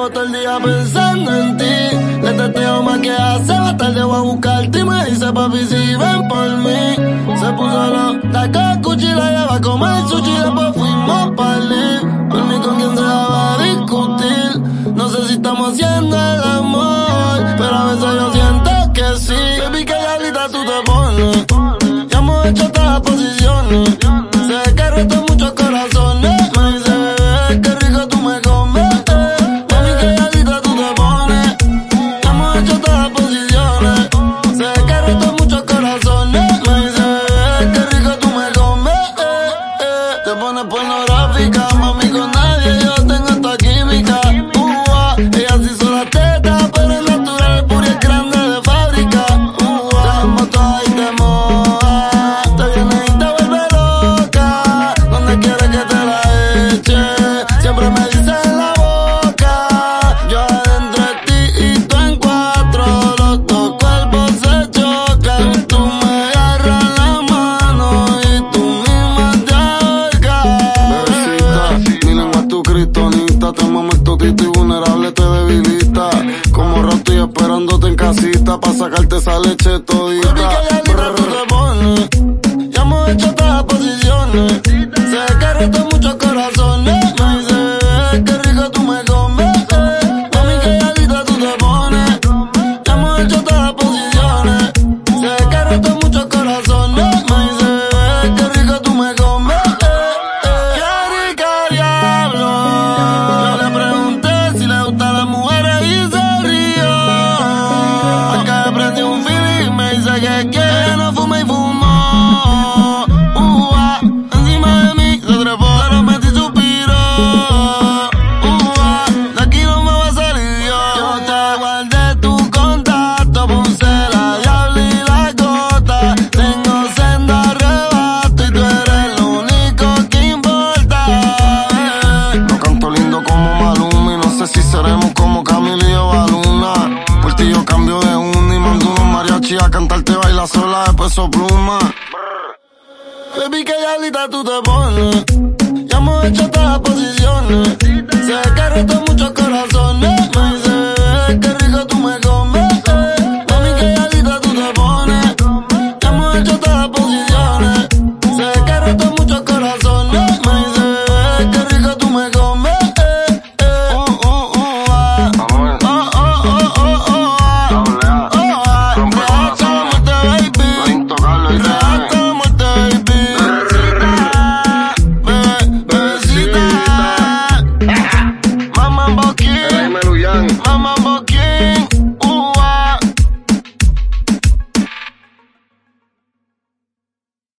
llevo todo el día pensando en ti. Le teteo más que hace, más tarde voy a buscarte y me dice papi si ven por mí. Se puso los tacos, cuchi, la lleva a comer sushi, después fuimos pa'l por mí con quien se va a discutir. No sé si estamos haciendo el amor, pero a veces yo siento que sí. Baby, que diablita tú te pones, ya hemos hecho todas las posiciones. Sé que roto muchos corazones. Me dice bebé, qué rico tú me comes. Mami, que diablita tú te pones, ya hemos hecho todas las posiciones. Sé que roto muchos corazones. Me dice bebé, qué rico tú me comes. Te pones pornográfica, mami, con nadie yo tengo esta química. Ella sí hizo la teta, pero es natural, pura y grande de fábrica. Te moto y te moja, te viene y te vuelve loca. Donde quiere que te la eche, siempre me dice en la boca. Yo adentro de ti y tú en cuatro, los dos cuerpos se chocan. Tú me agarras la mano y tú misma te ahorcas. Bebecita, mi lengua es tu kriptonita, te mamo el totito y vulnerable te debilita. Como rato y esperándote en casita pa' sacarte esa leche todita. Baby, que diablita tú te pones, ya hemos hecho todas las posiciones. Sé que roto muchos corazones. Me dice bebé, qué rico tú me comes. Mami, que diablita tú te pones, ya hemos hecho todas las posiciones. Sé que roto muchos corazones. Me dice bebé, qué rico tú me comes. Qué rica diablo. Yo le pregunté si le gustan las mujeres y se rió. Acá prendí un feeling y me dice que no fume y fumo. Encima de mí se trepó, pero metí suspiro. De aquí no me va a salir yo te guardé tu contacto, puse la diabla y la gota. Tengo senda arrebato y tú eres lo único que importa. No canto lindo como Maluma y no sé si seremos como Camila y Ovaluna. Por ti yo cambio de una y mando unos mariachis a cantarte baila sola de Peso Pluma. Baby, que diablita tú te pones, ya hemos hecho todas las posiciones. Sé que roto muchos corazones. Me dice bebé, qué rico tú me comes. Mami, que diablita tú te pones, ya hemos hecho todas las posiciones. Sé que roto muchos corazones. Me dice bebé, qué rico tú me comes. Mamá